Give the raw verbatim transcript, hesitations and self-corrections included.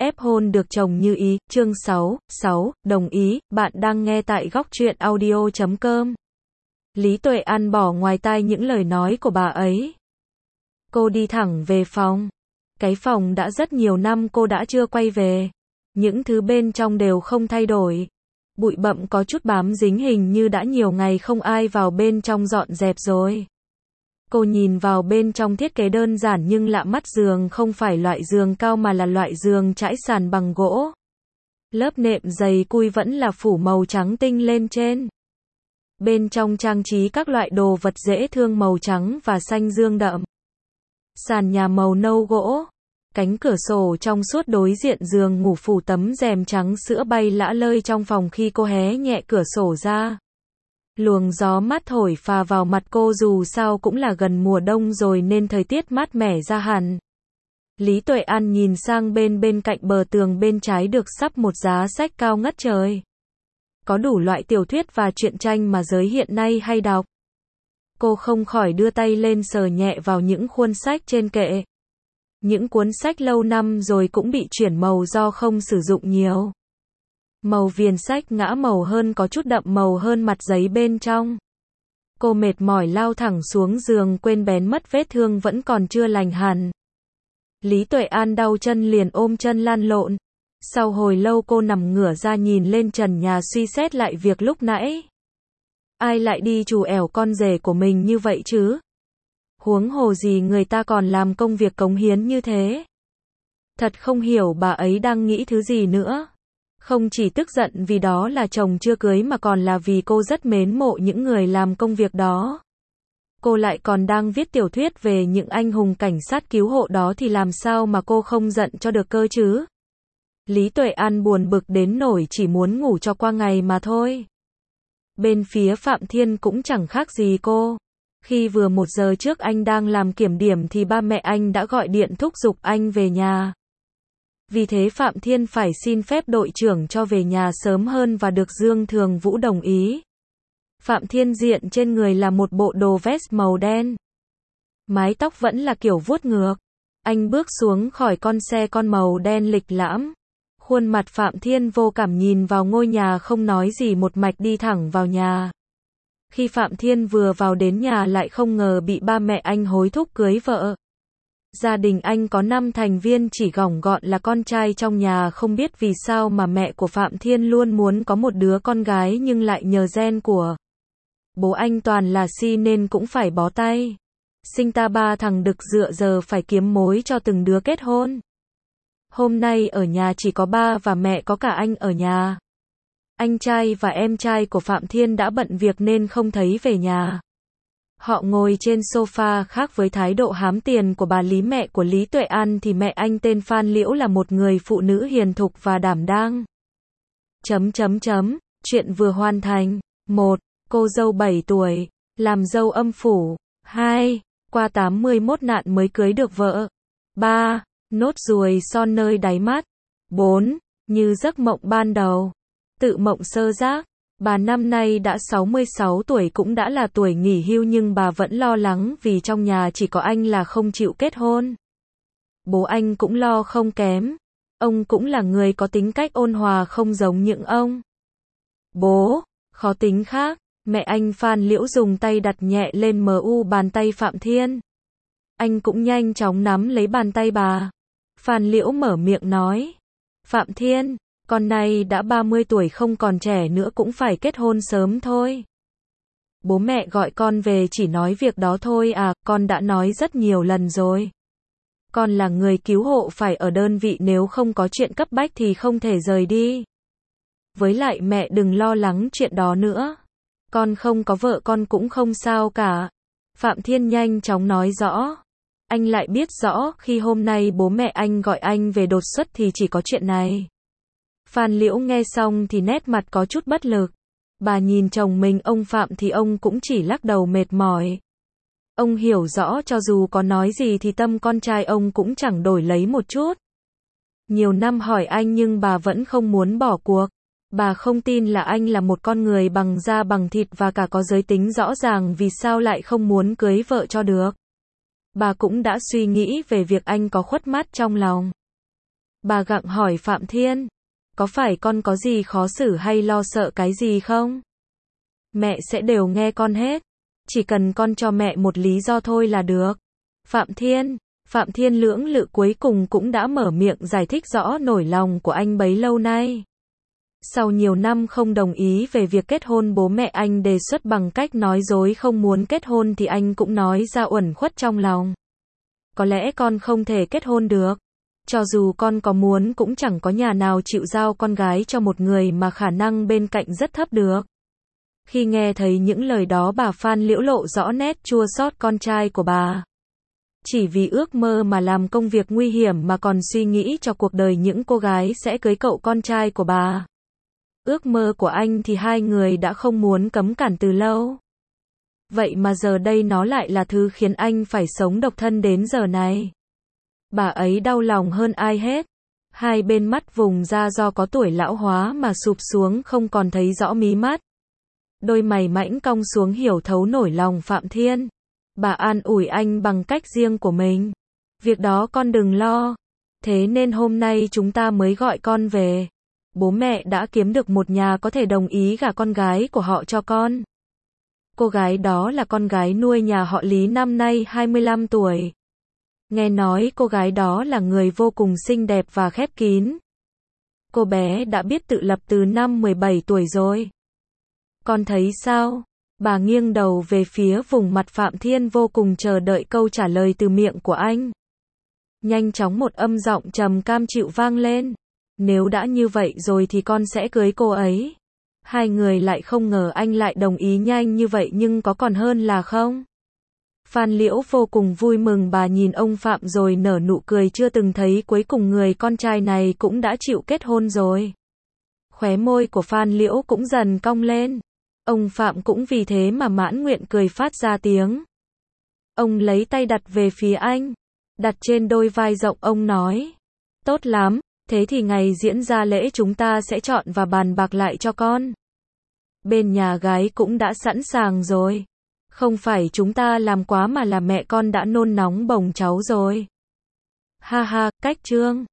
ép hôn được chồng như ý, chương sáu, sáu, đồng ý, bạn đang nghe tại góc truyện audio chấm com. Lý Tuệ An bỏ ngoài tai những lời nói của bà ấy. Cô đi thẳng về phòng. Cái phòng đã rất nhiều năm cô đã chưa quay về. Những thứ bên trong đều không thay đổi. Bụi bặm có chút bám dính, hình như đã nhiều ngày không ai vào bên trong dọn dẹp rồi. Cô nhìn vào bên trong, thiết kế đơn giản nhưng lạ mắt. Giường không phải loại giường cao mà là loại giường trải sàn bằng gỗ. Lớp nệm dày cui vẫn là phủ màu trắng tinh lên trên. Bên trong trang trí các loại đồ vật dễ thương màu trắng và xanh dương đậm. Sàn nhà màu nâu gỗ. Cánh cửa sổ trong suốt đối diện giường ngủ phủ tấm rèm trắng sữa bay lả lơi trong phòng khi cô hé nhẹ cửa sổ ra. Luồng gió mát thổi phà vào mặt cô, dù sao cũng là gần mùa đông rồi nên thời tiết mát mẻ ra hẳn. Lý Tuệ An nhìn sang bên bên cạnh bờ tường bên trái được sắp một giá sách cao ngất trời. Có đủ loại tiểu thuyết và truyện tranh mà giới hiện nay hay đọc. Cô không khỏi đưa tay lên sờ nhẹ vào những khuôn sách trên kệ. Những cuốn sách lâu năm rồi cũng bị chuyển màu do không sử dụng nhiều. Màu viền sách ngã màu hơn, có chút đậm màu hơn mặt giấy bên trong. Cô mệt mỏi lao thẳng xuống giường, quên bén mất vết thương vẫn còn chưa lành hẳn. Lý Tuệ An đau chân liền ôm chân lăn lộn. Sau hồi lâu cô nằm ngửa ra nhìn lên trần nhà, suy xét lại việc lúc nãy. Ai lại đi trù ẻo con rể của mình như vậy chứ? Huống hồ gì người ta còn làm công việc cống hiến như thế. Thật không hiểu bà ấy đang nghĩ thứ gì nữa. Không chỉ tức giận vì đó là chồng chưa cưới mà còn là vì cô rất mến mộ những người làm công việc đó. Cô lại còn đang viết tiểu thuyết về những anh hùng cảnh sát cứu hộ đó thì làm sao mà cô không giận cho được cơ chứ? Lý Tuệ An buồn bực đến nỗi chỉ muốn ngủ cho qua ngày mà thôi. Bên phía Phạm Thiên cũng chẳng khác gì cô. Khi vừa một giờ trước anh đang làm kiểm điểm thì ba mẹ anh đã gọi điện thúc giục anh về nhà. Vì thế Phạm Thiên phải xin phép đội trưởng cho về nhà sớm hơn và được Dương Thường Vũ đồng ý. Phạm Thiên diện trên người là một bộ đồ vest màu đen. Mái tóc vẫn là kiểu vuốt ngược. Anh bước xuống khỏi con xe con màu đen lịch lãm. Khuôn mặt Phạm Thiên vô cảm nhìn vào ngôi nhà, không nói gì, một mạch đi thẳng vào nhà. Khi Phạm Thiên vừa vào đến nhà lại không ngờ bị ba mẹ anh hối thúc cưới vợ. Gia đình anh có năm thành viên, chỉ gỏng gọn là con trai trong nhà. Không biết vì sao mà mẹ của Phạm Thiên luôn muốn có một đứa con gái, nhưng lại nhờ gen của bố anh toàn là si nên cũng phải bó tay. Sinh ta ba thằng đực, dựa giờ phải kiếm mối cho từng đứa kết hôn. Hôm nay ở nhà chỉ có ba và mẹ, có cả anh ở nhà. Anh trai và em trai của Phạm Thiên đã bận việc nên không thấy về nhà. Họ ngồi trên sofa. Khác với thái độ hám tiền của bà Lý, mẹ của Lý Tuệ An, thì mẹ anh tên Phan Liễu là một người phụ nữ hiền thục và đảm đang. Chấm chấm chấm, chuyện vừa hoàn thành. một. Cô dâu bảy tuổi, làm dâu âm phủ. hai. Qua tám mươi mốt nạn mới cưới được vợ. ba. Nốt ruồi son nơi đáy mắt. bốn. Như giấc mộng ban đầu. Tự mộng sơ giác. Bà năm nay đã sáu mươi sáu tuổi, cũng đã là tuổi nghỉ hưu, nhưng bà vẫn lo lắng vì trong nhà chỉ có anh là không chịu kết hôn. Bố anh cũng lo không kém. Ông cũng là người có tính cách ôn hòa, không giống những ông bố khó tính khác. Mẹ anh Phan Liễu dùng tay đặt nhẹ lên mu bàn tay Phạm Thiên. Anh cũng nhanh chóng nắm lấy bàn tay bà. Phan Liễu mở miệng nói: Phạm Thiên, con này đã ba mươi tuổi, không còn trẻ nữa, cũng phải kết hôn sớm thôi. Bố mẹ gọi con về chỉ nói việc đó thôi à, con đã nói rất nhiều lần rồi. Con là người cứu hộ, phải ở đơn vị, nếu không có chuyện cấp bách thì không thể rời đi. Với lại mẹ đừng lo lắng chuyện đó nữa. Con không có vợ con cũng không sao cả. Phạm Thiên nhanh chóng nói rõ. Anh lại biết rõ khi hôm nay bố mẹ anh gọi anh về đột xuất thì chỉ có chuyện này. Phan Liễu nghe xong thì nét mặt có chút bất lực. Bà nhìn chồng mình, ông Phạm, thì ông cũng chỉ lắc đầu mệt mỏi. Ông hiểu rõ cho dù có nói gì thì tâm con trai ông cũng chẳng đổi lấy một chút. Nhiều năm hỏi anh nhưng bà vẫn không muốn bỏ cuộc. Bà không tin là anh là một con người bằng da bằng thịt và cả có giới tính rõ ràng, vì sao lại không muốn cưới vợ cho được. Bà cũng đã suy nghĩ về việc anh có khuất mắt trong lòng. Bà gặng hỏi Phạm Thiên. Có phải con có gì khó xử hay lo sợ cái gì không? Mẹ sẽ đều nghe con hết. Chỉ cần con cho mẹ một lý do thôi là được. Phạm Thiên. Phạm Thiên lưỡng lự cuối cùng cũng đã mở miệng giải thích rõ nỗi lòng của anh bấy lâu nay. Sau nhiều năm không đồng ý về việc kết hôn, bố mẹ anh đề xuất bằng cách nói dối không muốn kết hôn thì anh cũng nói ra uẩn khuất trong lòng. Có lẽ con không thể kết hôn được. Cho dù con có muốn cũng chẳng có nhà nào chịu giao con gái cho một người mà khả năng bên cạnh rất thấp được. Khi nghe thấy những lời đó, bà Phan Liễu lộ rõ nét chua xót con trai của bà. Chỉ vì ước mơ mà làm công việc nguy hiểm mà còn suy nghĩ cho cuộc đời những cô gái sẽ cưới cậu con trai của bà. Ước mơ của anh thì hai người đã không muốn cấm cản từ lâu. Vậy mà giờ đây nó lại là thứ khiến anh phải sống độc thân đến giờ này. Bà ấy đau lòng hơn ai hết. Hai bên mắt vùng ra do có tuổi lão hóa mà sụp xuống không còn thấy rõ mí mắt. Đôi mày mảnh cong xuống hiểu thấu nổi lòng Phạm Thiên. Bà an ủi anh bằng cách riêng của mình. Việc đó con đừng lo. Thế nên hôm nay chúng ta mới gọi con về. Bố mẹ đã kiếm được một nhà có thể đồng ý gả con gái của họ cho con. Cô gái đó là con gái nuôi nhà họ Lý, năm nay hai mươi lăm tuổi. Nghe nói cô gái đó là người vô cùng xinh đẹp và khép kín. Cô bé đã biết tự lập từ năm mười bảy tuổi rồi. Con thấy sao? Bà nghiêng đầu về phía vùng mặt Phạm Thiên vô cùng chờ đợi câu trả lời từ miệng của anh. Nhanh chóng một âm giọng trầm cam chịu vang lên. Nếu đã như vậy rồi thì con sẽ cưới cô ấy. Hai người lại không ngờ anh lại đồng ý nhanh như vậy, nhưng có còn hơn là không. Phan Liễu vô cùng vui mừng, bà nhìn ông Phạm rồi nở nụ cười chưa từng thấy, cuối cùng người con trai này cũng đã chịu kết hôn rồi. Khóe môi của Phan Liễu cũng dần cong lên. Ông Phạm cũng vì thế mà mãn nguyện cười phát ra tiếng. Ông lấy tay đặt về phía anh, đặt trên đôi vai rộng, ông nói. Tốt lắm, thế thì ngày diễn ra lễ chúng ta sẽ chọn và bàn bạc lại cho con. Bên nhà gái cũng đã sẵn sàng rồi. Không phải chúng ta làm quá mà là mẹ con đã nôn nóng bồng cháu rồi. Ha ha, cách trương.